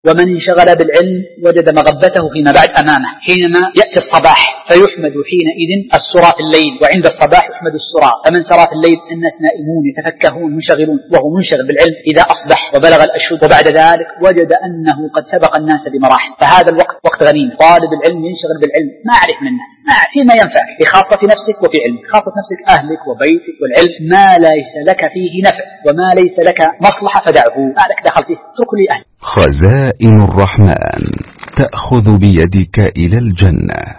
ومن انشغل بالعلم وجد مغبته فيما بعد أمامه حينما يأتي الصباح، فيحمد حينئذ السرى في الليل، وعند الصباح يحمد السرى. فمن سرى في الليل الناس نائمون يتفكهون منشغلون، وهو منشغل بالعلم إذا أصبح وبلغ الأشهد، وبعد ذلك وجد أنه قد سبق الناس بمراحل. فهذا الوقت وقت غنيم. طالب العلم ينشغل بالعلم، ما أعرف من الناس، ما أعرف فيما ينفع في خاصة نفسك وفي علمك. خاصة نفسك أهلك وبيتك والعلم، ما ليس لك فيه نفع وما ليس لك مصلحة فدعه، ما لك دخل فيه، اترك لي أهل. خزائن الرحمن تأخذ بيدك إلى الجنة.